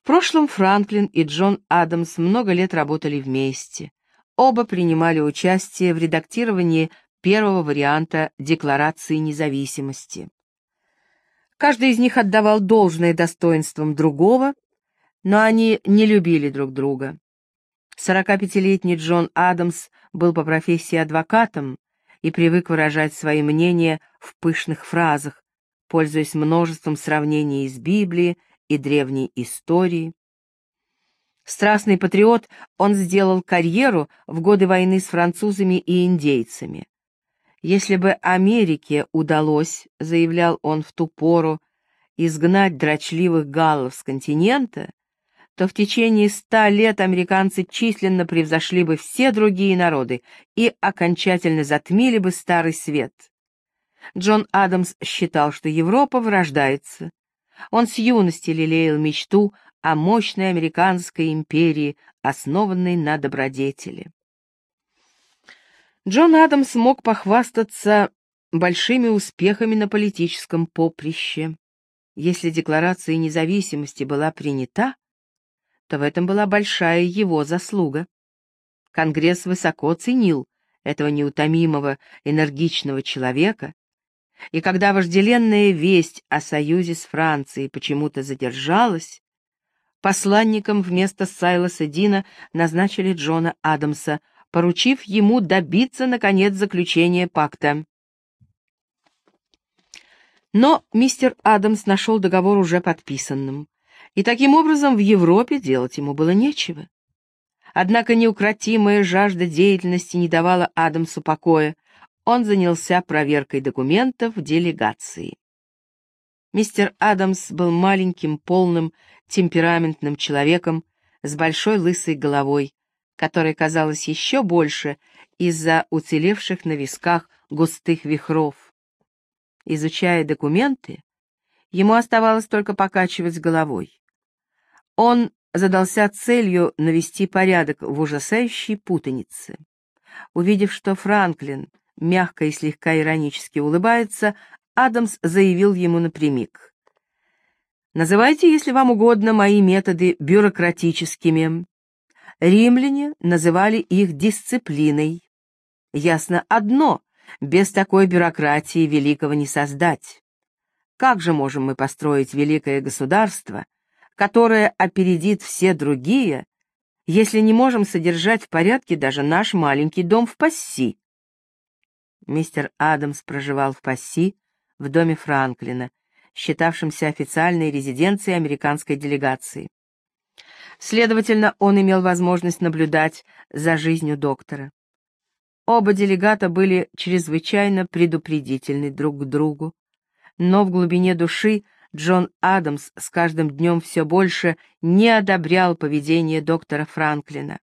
В прошлом Франклин и Джон Адамс много лет работали вместе. Оба принимали участие в редактировании первого варианта Декларации независимости. Каждый из них отдавал должное достоинствам другого, но они не любили друг друга. 45-летний Джон Адамс был по профессии адвокатом и привык выражать свои мнения в пышных фразах, пользуясь множеством сравнений из Библии и древней истории. Страстный патриот, он сделал карьеру в годы войны с французами и индейцами. Если бы Америке удалось, заявлял он в ту пору, изгнать дрочливых галлов с континента, то в течение 100 лет американцы численно превзошли бы все другие народы и окончательно затмили бы Старый Свет. Джон Адамс считал, что Европа вырождается. Он с юности лелеял мечту о мощной американской империи, основанной на добродетели. Джон Адамс мог похвастаться большими успехами на политическом поприще. Если Декларация независимости была принята, то в этом была большая его заслуга. Конгресс высоко ценил этого неутомимого, энергичного человека, и когда вожделенная весть о союзе с Францией почему-то задержалась, посланником вместо Сайлоса Дина назначили Джона Адамса, поручив ему добиться, наконец, заключения пакта. Но мистер Адамс нашел договор уже подписанным, и таким образом в Европе делать ему было нечего. Однако неукротимая жажда деятельности не давала Адамсу покоя. Он занялся проверкой документов делегации. Мистер Адамс был маленьким, полным, темпераментным человеком с большой лысой головой, которая казалась еще больше из-за уцелевших на висках густых вихров. Изучая документы, ему оставалось только покачивать головой. Он задался целью навести порядок в ужасающей путанице. Увидев, что Франклин мягко и слегка иронически улыбается, Адамс заявил ему напрямик: «Называйте, если вам угодно, мои методы бюрократическими. Римляне называли их дисциплиной. Ясно одно: без такой бюрократии великого не создать. Как же можем мы построить великое государство, которое опередит все другие, если не можем содержать в порядке даже наш маленький дом в Пасси?» Мистер Адамс проживал в Пасси, в доме Франклина, считавшемся официальной резиденцией американской делегации. Следовательно, он имел возможность наблюдать за жизнью доктора. Оба делегата были чрезвычайно предупредительны друг к другу, но в глубине души Джон Адамс с каждым днем все больше не одобрял поведение доктора Франклина.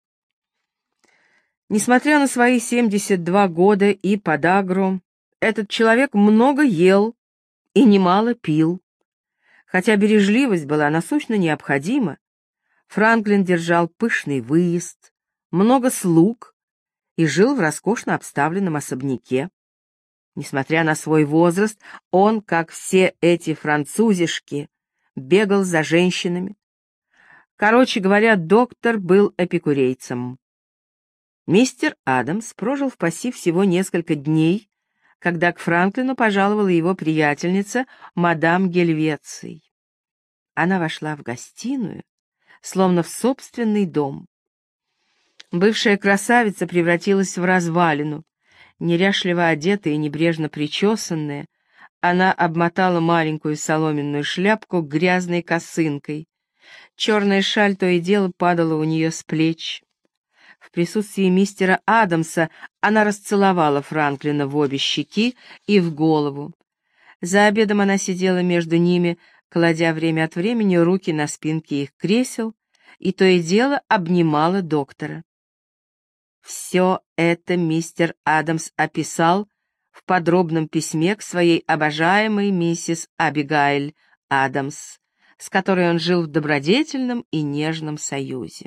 Несмотря на свои 72 года и подагру, этот человек много ел и немало пил. Хотя бережливость была насущно необходима, Франклин держал пышный выезд, много слуг и жил в роскошно обставленном особняке. Несмотря на свой возраст, он, как все эти французишки, бегал за женщинами. Короче говоря, доктор был эпикурейцем. Мистер Адамс прожил в Пасси всего несколько дней, когда к Франклину пожаловала его приятельница, мадам Гельвеций. Она вошла в гостиную, словно в собственный дом. Бывшая красавица превратилась в развалину. Неряшливо одетая и небрежно причесанная, она обмотала маленькую соломенную шляпку грязной косынкой. Черная шаль то и дело падала у нее с плеч. В присутствии мистера Адамса она расцеловала Франклина в обе щеки и в голову. За обедом она сидела между ними, кладя время от времени руки на спинки их кресел, и то и дело обнимала доктора. Все это мистер Адамс описал в подробном письме к своей обожаемой миссис Абигайль Адамс, с которой он жил в добродетельном и нежном союзе.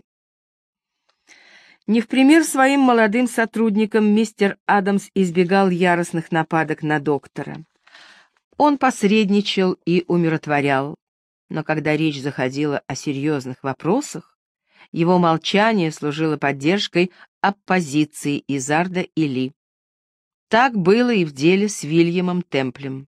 Не в пример своим молодым сотрудникам мистер Адамс избегал яростных нападок на доктора. Он посредничал и умиротворял. Но когда речь заходила о серьезных вопросах, его молчание служило поддержкой оппозиции Изарда и Ли. Так было и в деле с Вильямом Темплем.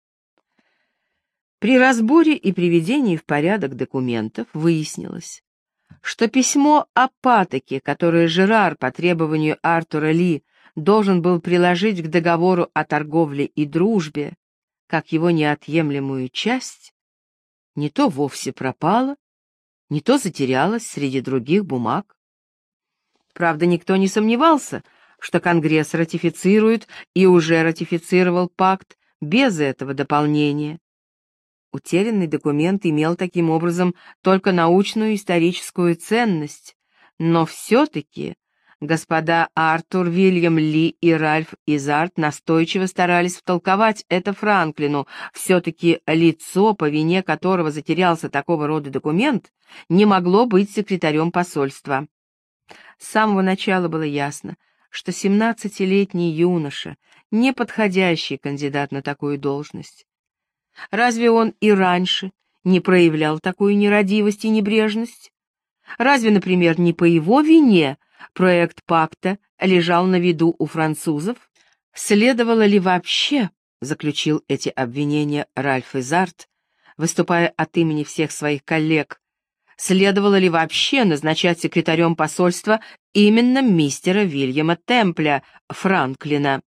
При разборе и приведении в порядок документов выяснилось, что письмо о патоке, которое Жерар по требованию Артура Ли должен был приложить к договору о торговле и дружбе, как его неотъемлемую часть, не то вовсе пропало, не то затерялось среди других бумаг. Правда, никто не сомневался, что Конгресс ратифицирует и уже ратифицировал пакт без этого дополнения. Утерянный документ имел таким образом только научную историческую ценность, но все-таки господа Артур, Вильям Ли и Ральф Изард настойчиво старались втолковать это Франклину. Все-таки лицо, по вине которого затерялся такого рода документ, не могло быть секретарем посольства. С самого начала было ясно, что 17-летний юноша — неподходящий кандидат на такую должность. Разве он и раньше не проявлял такую нерадивость и небрежность? Разве, например, не по его вине проект пакта лежал на виду у французов? Следовало ли вообще, заключил эти обвинения Ральф Изард, выступая от имени всех своих коллег, следовало ли вообще назначать секретарем посольства именно мистера Вильяма Темпля Франклина?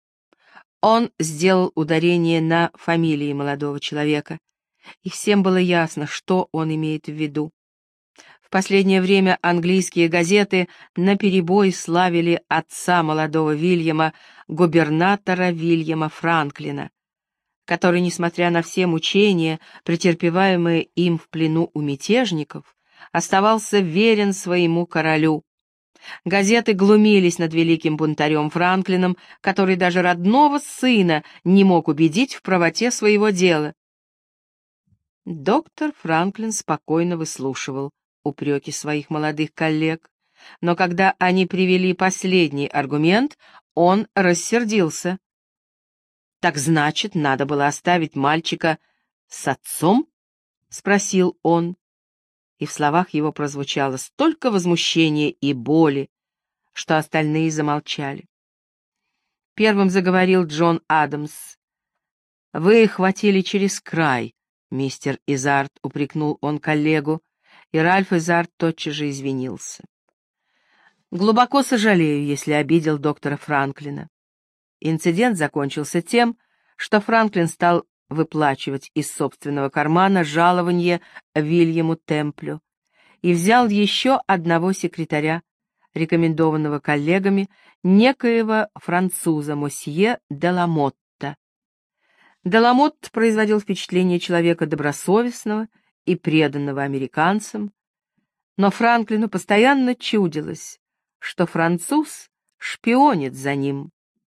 Он сделал ударение на фамилии молодого человека, и всем было ясно, что он имеет в виду. В последнее время английские газеты наперебой славили отца молодого Вильяма, губернатора Вильяма Франклина, который, несмотря на все мучения, претерпеваемые им в плену у мятежников, оставался верен своему королю. Газеты глумились над великим бунтарем Франклином, который даже родного сына не мог убедить в правоте своего дела. Доктор Франклин спокойно выслушивал упреки своих молодых коллег, но когда они привели последний аргумент, он рассердился. «Так значит, надо было оставить мальчика с отцом?» — спросил он. И в словах его прозвучало столько возмущения и боли, что остальные замолчали. Первым заговорил Джон Адамс. «Вы хватили через край, мистер Изард», — упрекнул он коллегу, и Ральф Изард тотчас же извинился. «Глубоко сожалею, если обидел доктора Франклина». Инцидент закончился тем, что Франклин стал выплачивать из собственного кармана жалование Вильяму Темплю и взял еще одного секретаря, рекомендованного коллегами, некоего француза мосье Деламотта. Деламотт производил впечатление человека добросовестного и преданного американцам, но Франклину постоянно чудилось, что француз шпионит за ним.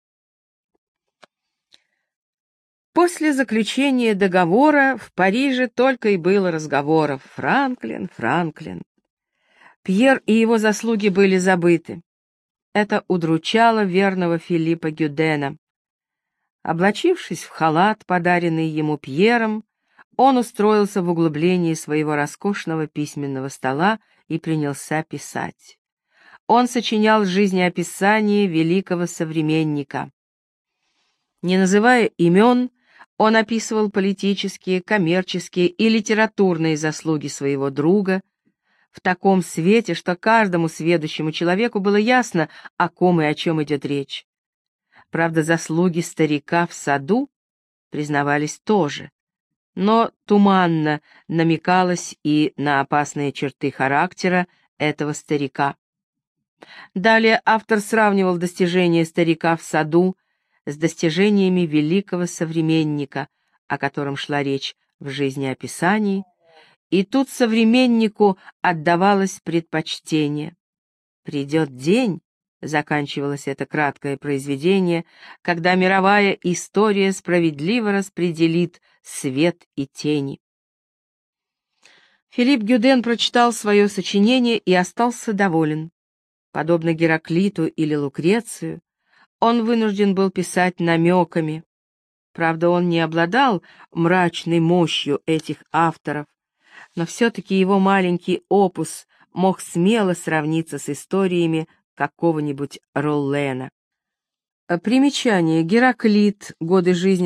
После заключения договора в Париже только и было разговоров: Франклин, Франклин. Пьер и его заслуги были забыты. Это удручало верного Филиппа Гюдена. Облачившись в халат, подаренный ему Пьером, он устроился в углублении своего роскошного письменного стола и принялся писать. Он сочинял жизнеописание великого современника. Не называя имен, он описывал политические, коммерческие и литературные заслуги своего друга в таком свете, что каждому сведущему человеку было ясно, о ком и о чем идет речь. Правда, заслуги старика в саду признавались тоже, но туманно намекалось и на опасные черты характера этого старика. Далее автор сравнивал достижения старика в саду с достижениями великого современника, о котором шла речь в жизнеописании, и тут современнику отдавалось предпочтение. «Придет день», — заканчивалось это краткое произведение, «когда мировая история справедливо распределит свет и тени». Филипп Гюден прочитал свое сочинение и остался доволен. Подобно Гераклиту или Лукрецию, он вынужден был писать намеками. Правда, он не обладал мрачной мощью этих авторов, но все-таки его маленький опус мог смело сравниться с историями какого-нибудь Роллена. Примечание. Гераклит. Годы жизни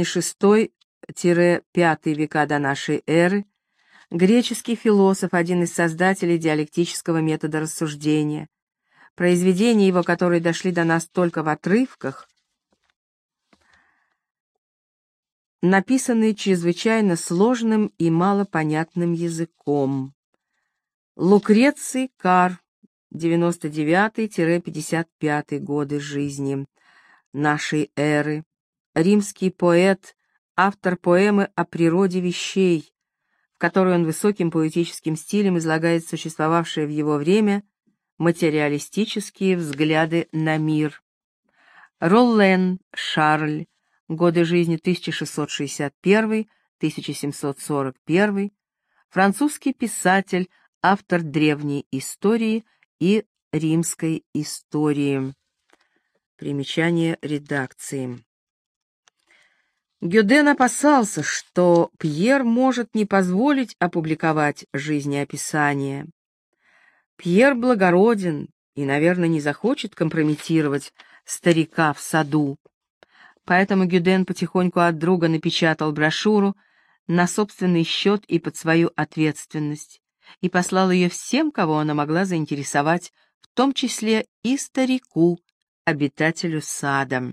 VI-V века до нашей эры. Греческий философ, один из создателей диалектического метода рассуждения. Произведения его, которые дошли до нас только в отрывках, написанные чрезвычайно сложным и малопонятным языком. Лукреций Кар, 99-55 годы жизни нашей эры. Римский поэт, автор поэмы о природе вещей, в которой он высоким поэтическим стилем излагает существовавшие в его время материалистические взгляды на мир. Роллен Шарль, годы жизни 1661-1741, французский писатель, автор древней истории и римской истории. Примечание редакции. Гюден опасался, что Пьер может не позволить опубликовать жизнеописание. Пьер благороден и, наверное, не захочет компрометировать старика в саду. Поэтому Гюден потихоньку от друга напечатал брошюру на собственный счет и под свою ответственность и послал ее всем, кого она могла заинтересовать, в том числе и старику, обитателю сада.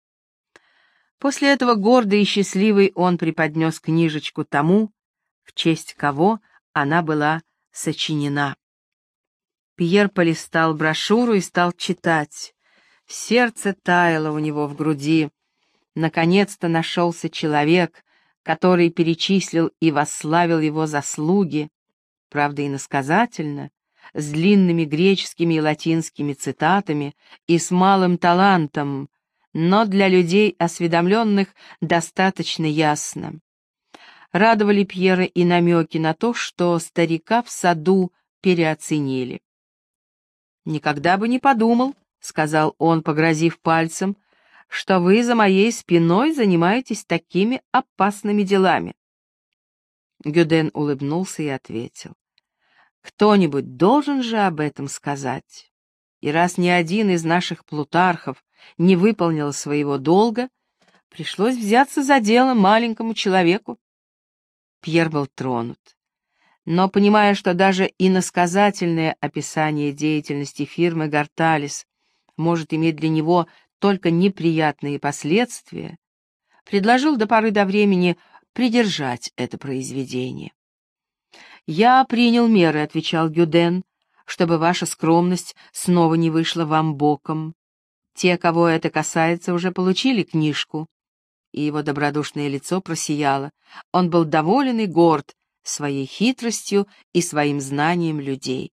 После этого гордый и счастливый он преподнес книжечку тому, в честь кого она была сочинена. Пьер полистал брошюру и стал читать. Сердце таяло у него в груди. Наконец-то нашелся человек, который перечислил и восславил его заслуги, правда, иносказательно, с длинными греческими и латинскими цитатами и с малым талантом, но для людей осведомленных достаточно ясно. Радовали Пьера и намеки на то, что старика в саду переоценили. «Никогда бы не подумал», — сказал он, погрозив пальцем, «что вы за моей спиной занимаетесь такими опасными делами». Гюден улыбнулся и ответил: «Кто-нибудь должен же об этом сказать. И раз ни один из наших плутархов не выполнил своего долга, пришлось взяться за дело маленькому человеку». Пьер был тронут. Но, понимая, что даже иносказательное описание деятельности фирмы «Гарталис» может иметь для него только неприятные последствия, предложил до поры до времени придержать это произведение. «Я принял меры», — отвечал Гюден, — «чтобы ваша скромность снова не вышла вам боком. Те, кого это касается, уже получили книжку». И его добродушное лицо просияло. Он был доволен и горд своей хитростью и своим знанием людей.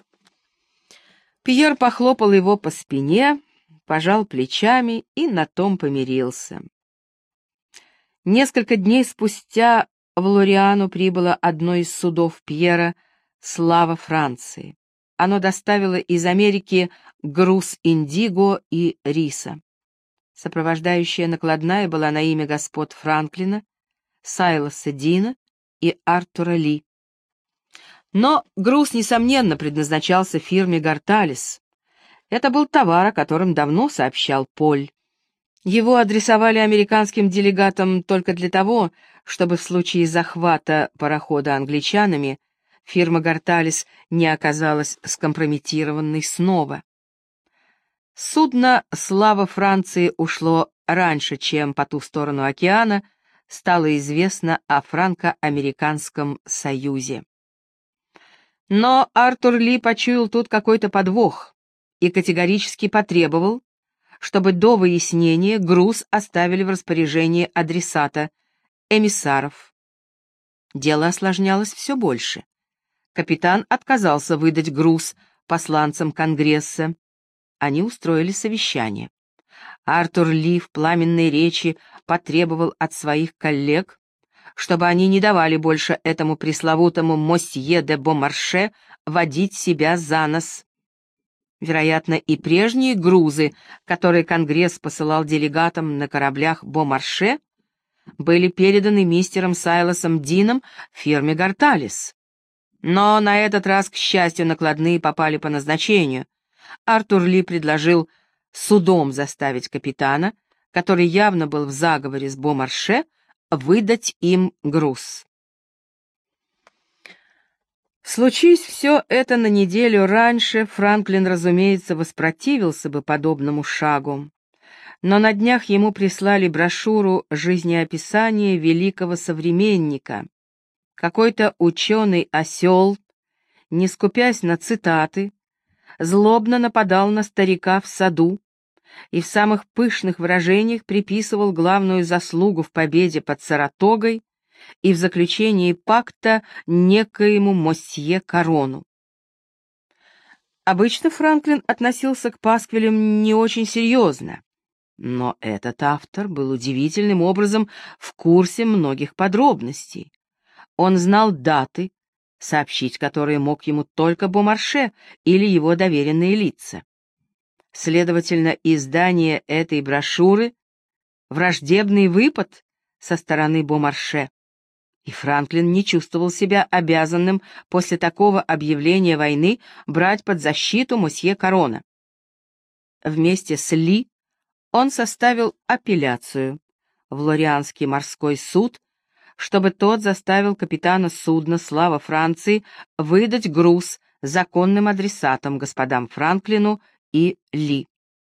Пьер похлопал его по спине, пожал плечами и на том помирился. Несколько дней спустя в Лориану прибыло одно из судов Пьера «Слава Франции». Оно доставило из Америки груз индиго и риса. Сопровождающая накладная была на имя господ Франклина, Сайлоса Дина и Артура Ли. Но груз, несомненно, предназначался фирме «Гарталис». Это был товар, о котором давно сообщал Поль. Его адресовали американским делегатам только для того, чтобы в случае захвата парохода англичанами фирма «Гарталис» не оказалась скомпрометированной снова. Судно «Слава Франции» ушло раньше, чем по ту сторону океана стало известно о франко-американском союзе. Но Артур Ли почуял тут какой-то подвох и категорически потребовал, чтобы до выяснения груз оставили в распоряжении адресата, эмиссаров. Дело осложнялось все больше. Капитан отказался выдать груз посланцам Конгресса. Они устроили совещание. Артур Ли в пламенной речи потребовал от своих коллег, чтобы они не давали больше этому пресловутому мосье де Бомарше водить себя за нос. Вероятно, и прежние грузы, которые Конгресс посылал делегатам на кораблях Бомарше, были переданы мистером Сайлосом Дином фирме «Гарталис». Но на этот раз, к счастью, накладные попали по назначению. Артур Ли предложил судом заставить капитана, который явно был в заговоре с Бомарше, выдать им груз. Случись все это на неделю раньше, Франклин, разумеется, воспротивился бы подобному шагу. Но на днях ему прислали брошюру «Жизнеописание великого современника». Какой-то ученый-осел, не скупясь на цитаты, злобно нападал на старика в саду и в самых пышных выражениях приписывал главную заслугу в победе под Саратогой и в заключении пакта некоему мосье Корону. Обычно Франклин относился к пасквилям не очень серьезно, но этот автор был удивительным образом в курсе многих подробностей. Он знал даты, сообщить которые мог ему только Бомарше или его доверенные лица. Следовательно, издание этой брошюры — враждебный выпад со стороны Бомарше, и Франклин не чувствовал себя обязанным после такого объявления войны брать под защиту мосье Корона. Вместе с Ли он составил апелляцию в Лорианский морской суд, чтобы тот заставил капитана судна «Слава Франции» выдать груз законным адресатам господам Франклину и Ли.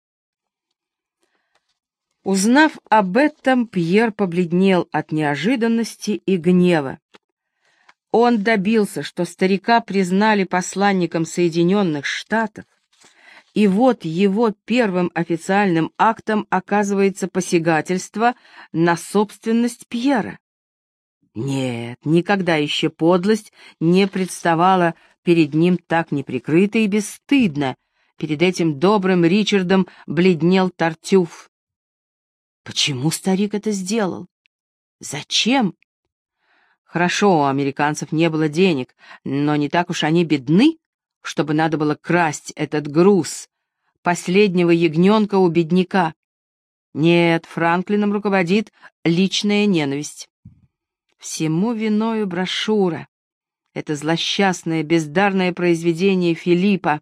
Узнав об этом, Пьер побледнел от неожиданности и гнева. Он добился, что старика признали посланником Соединенных Штатов, и вот его первым официальным актом оказывается посягательство на собственность Пьера. Нет, никогда еще подлость не представала перед ним так неприкрыто и бесстыдно. Перед этим добрым Ричардом бледнел Тартюф. Почему старик это сделал? Зачем? Хорошо, у американцев не было денег, но не так уж они бедны, чтобы надо было красть этот груз, последнего ягненка у бедняка. Нет, Франклином руководит личная ненависть. Всему виною брошюра. Это злосчастное, бездарное произведение Филиппа.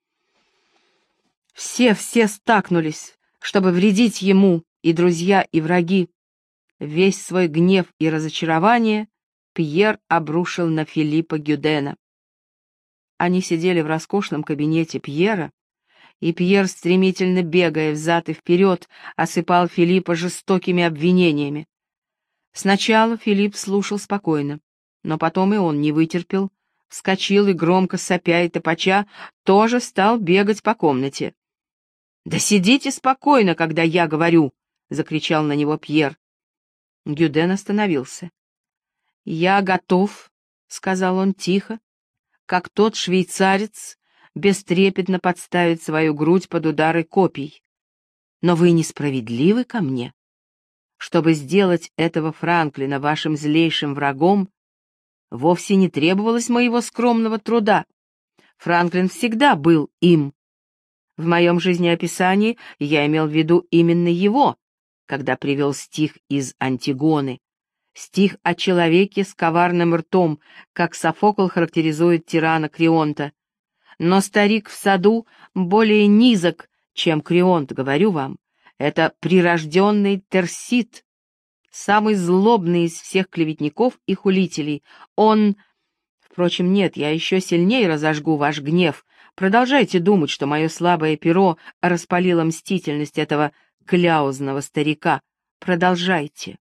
Все стакнулись, чтобы вредить ему, и друзья, и враги. Весь свой гнев и разочарование Пьер обрушил на Филиппа Гюдена. Они сидели в роскошном кабинете Пьера, и Пьер, стремительно бегая взад и вперед, осыпал Филиппа жестокими обвинениями. Сначала Филипп слушал спокойно, но потом и он не вытерпел, вскочил и, громко сопя и топача, тоже стал бегать по комнате. «Да сидите спокойно, когда я говорю!» — закричал на него Пьер. Гюден остановился. «Я готов», — сказал он тихо, как тот швейцарец бестрепетно подставит свою грудь под удары копий. «Но вы несправедливы ко мне. Чтобы сделать этого Франклина вашим злейшим врагом, вовсе не требовалось моего скромного труда. Франклин всегда был им. В моем жизнеописании я имел в виду именно его, когда привел стих из «Антигоны», стих о человеке с коварным ртом, как Софокл характеризует тирана Крионта. Но старик в саду более низок, чем Крионт, говорю вам. Это прирожденный Терсит, самый злобный из всех клеветников и хулителей. Он... Впрочем, нет, я еще сильнее разожгу ваш гнев. Продолжайте думать, что мое слабое перо распалило мстительность этого кляузного старика. Продолжайте.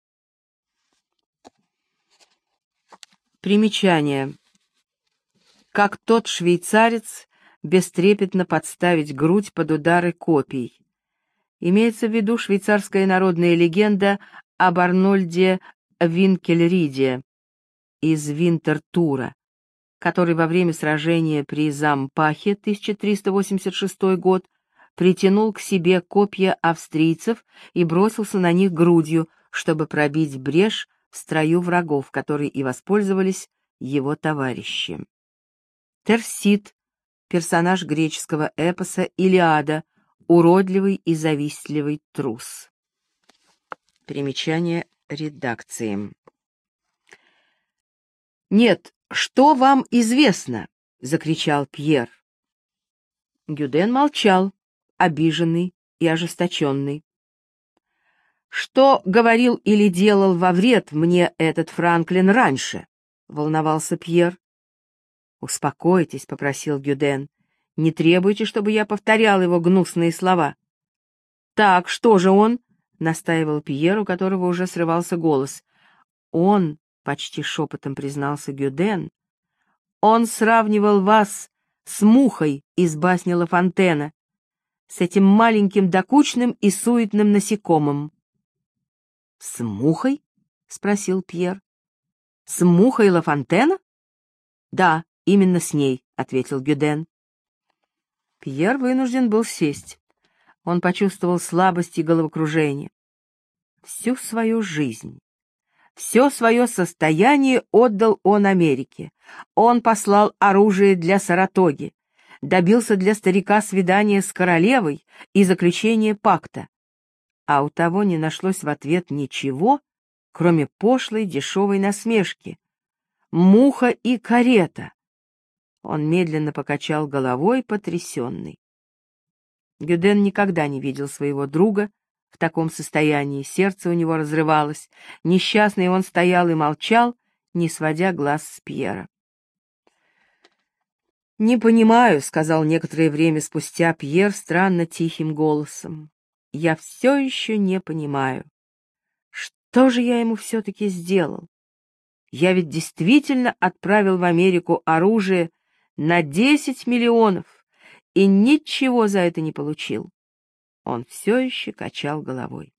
Примечание. Как тот швейцарец бестрепетно подставить грудь под удары копий. Имеется в виду швейцарская народная легенда об Арнольде Винкельриде из Винтертура, который во время сражения при Зампахе 1386 год притянул к себе копья австрийцев и бросился на них грудью, чтобы пробить брешь в строю врагов, которой и воспользовались его товарищи. Терсит — персонаж греческого эпоса «Илиада», уродливый и завистливый трус. Примечание редакции. Нет, «Что вам известно?» — закричал Пьер. Гюден молчал, обиженный и ожесточенный. «Что говорил или делал во вред мне этот Франклин раньше?» — волновался Пьер. «Успокойтесь», — попросил Гюден. «Не требуйте, чтобы я повторял его гнусные слова». «Так, что же он?» — настаивал Пьер, у которого уже срывался голос. «Он», — почти шепотом признался Гюден, — «он сравнивал вас с мухой из басни Ла Фонтена, с этим маленьким докучным и суетным насекомым». «С мухой?» — спросил Пьер. «С мухой Ла Фонтена?» «Да, именно с ней», — ответил Гюден. Пьер вынужден был сесть. Он почувствовал слабость и головокружение. Всю свою жизнь, все свое состояние отдал он Америке. Он послал оружие для Саратоги, добился для старика свидания с королевой и заключения пакта. А у того не нашлось в ответ ничего, кроме пошлой дешевой насмешки. Муха и карета. Он медленно покачал головой, потрясенный. Гюден никогда не видел своего друга в таком состоянии, сердце у него разрывалось. Несчастный он стоял и молчал, не сводя глаз с Пьера. «Не понимаю», — сказал некоторое время спустя Пьер странно тихим голосом. «Я все еще не понимаю. Что же я ему все-таки сделал? Я ведь действительно отправил в Америку оружие на 10 миллионов и ничего за это не получил». Он все еще качал головой.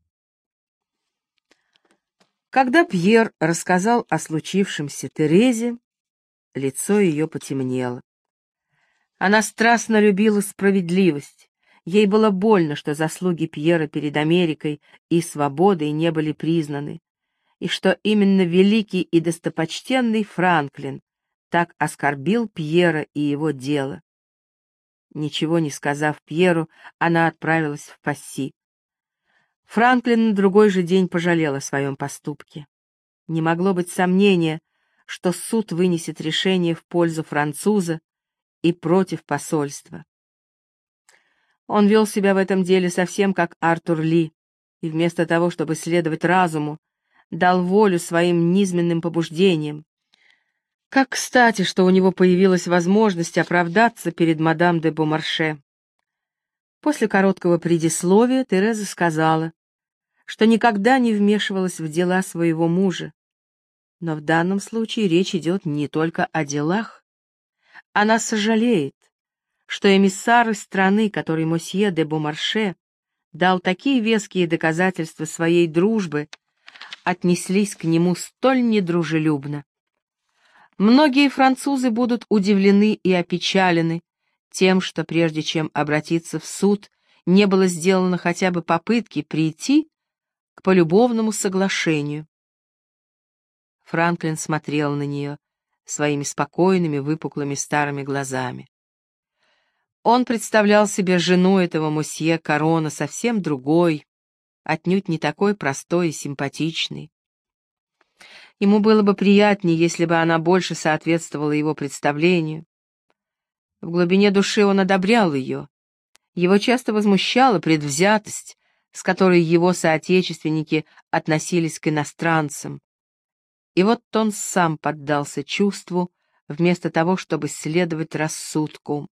Когда Пьер рассказал о случившемся Терезе, лицо ее потемнело. Она страстно любила справедливость. Ей было больно, что заслуги Пьера перед Америкой и свободой не были признаны, и что именно великий и достопочтенный Франклин так оскорбил Пьера и его дело. Ничего не сказав Пьеру, она отправилась в Пасси. Франклин на другой же день пожалел о своем поступке. Не могло быть сомнения, что суд вынесет решение в пользу француза и против посольства. Он вел себя в этом деле совсем как Артур Ли, и вместо того, чтобы следовать разуму, дал волю своим низменным побуждениям. Как кстати, что у него появилась возможность оправдаться перед мадам де Бомарше. После короткого предисловия Тереза сказала, что никогда не вмешивалась в дела своего мужа. Но в данном случае речь идет не только о делах. Она сожалеет, что эмиссары страны, которой мосье де Бомарше дал такие веские доказательства своей дружбы, отнеслись к нему столь недружелюбно. Многие французы будут удивлены и опечалены тем, что прежде чем обратиться в суд, не было сделано хотя бы попытки прийти к полюбовному соглашению. Франклин смотрел на нее своими спокойными, выпуклыми старыми глазами. Он представлял себе жену этого мосье Карона совсем другой, отнюдь не такой простой и симпатичной. Ему было бы приятнее, если бы она больше соответствовала его представлению. В глубине души он одобрял ее. Его часто возмущала предвзятость, с которой его соотечественники относились к иностранцам. И вот он сам поддался чувству, вместо того, чтобы следовать рассудку.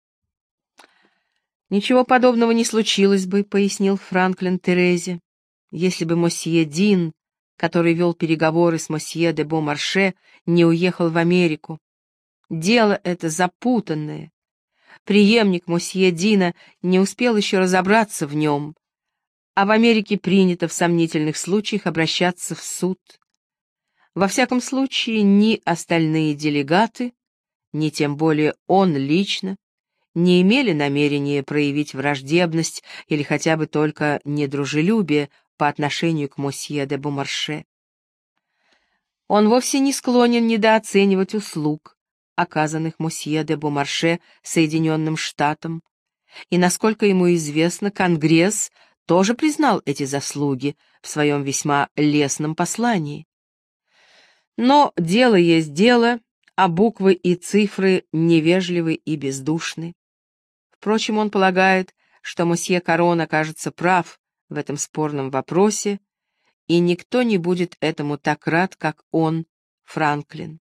«Ничего подобного не случилось бы», — пояснил Франклин Терезе, «если бы мосье Дин, который вел переговоры с мосье де Бомарше, не уехал в Америку. Дело это запутанное. Преемник мосье Дина не успел еще разобраться в нем, а в Америке принято в сомнительных случаях обращаться в суд. Во всяком случае, ни остальные делегаты, ни тем более он лично, не имели намерения проявить враждебность или хотя бы только недружелюбие по отношению к мосье де Бомарше. Он вовсе не склонен недооценивать услуг, оказанных мосье де Бомарше Соединенным Штатам, и, насколько ему известно, Конгресс тоже признал эти заслуги в своем весьма лестном послании. Но дело есть дело, а буквы и цифры невежливы и бездушны. Впрочем, он полагает, что мосье Карон окажется прав в этом спорном вопросе, и никто не будет этому так рад, как он, Франклин.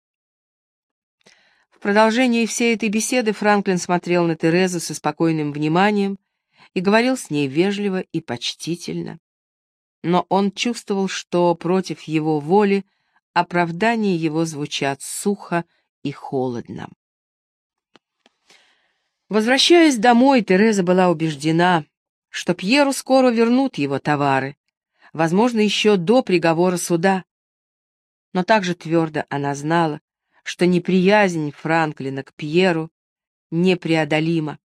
В продолжении всей этой беседы Франклин смотрел на Терезу со спокойным вниманием и говорил с ней вежливо и почтительно. Но он чувствовал, что против его воли оправдания его звучат сухо и холодно. Возвращаясь домой, Тереза была убеждена, что Пьеру скоро вернут его товары, возможно, еще до приговора суда. Но также твердо она знала, что неприязнь Франклина к Пьеру непреодолима.